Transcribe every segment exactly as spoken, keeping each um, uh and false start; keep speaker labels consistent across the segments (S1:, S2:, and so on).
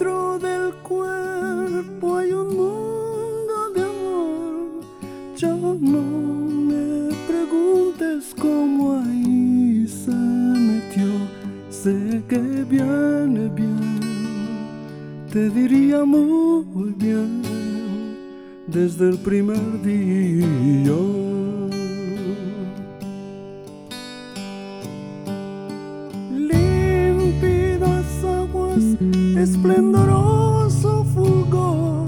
S1: Dentro del cuerpo hay un mundo de amor. Ya no me preguntes cómo ahí se metió. Sé que viene bien, te diría muy bien desde el primer día. Límpidas aguas, esplendoroso fulgor.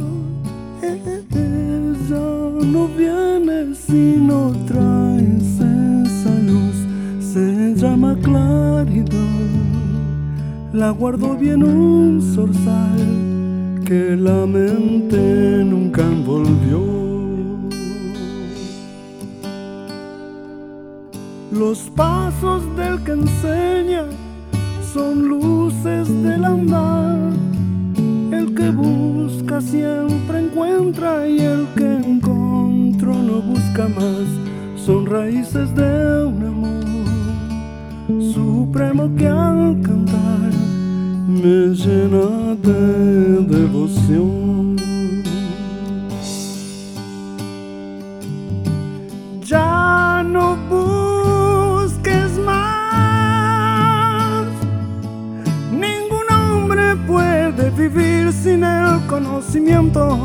S1: Ella no viene si no traes esa luz. Se llama claridad. La guardó bien un zorzal que la mente nunca envolvió. Los pasos del que enseña son luces del andar. El que busca siempre encuentra y el que encontró no busca más. Son raíces de un amor supremo que al cantar me llena de devoción. Ya no busques más, ningún hombre puede vivir sin el conocimiento.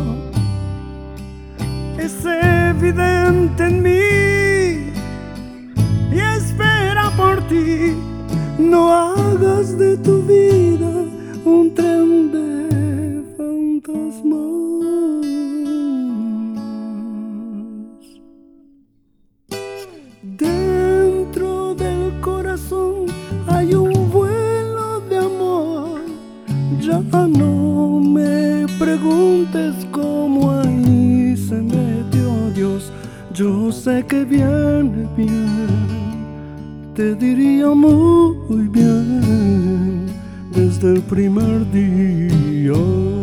S1: Es evidente en mí y espera por ti. No hagas de tu vida un tren de fantasmas. Dentro del corazón hay un vuelo de amor. Ya no me preguntes cómo ahí se metió Dios. Yo sé que viene bien, te diría muy bien desde el primer día.